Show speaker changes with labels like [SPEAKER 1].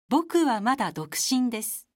[SPEAKER 1] 僕はまだ独身です。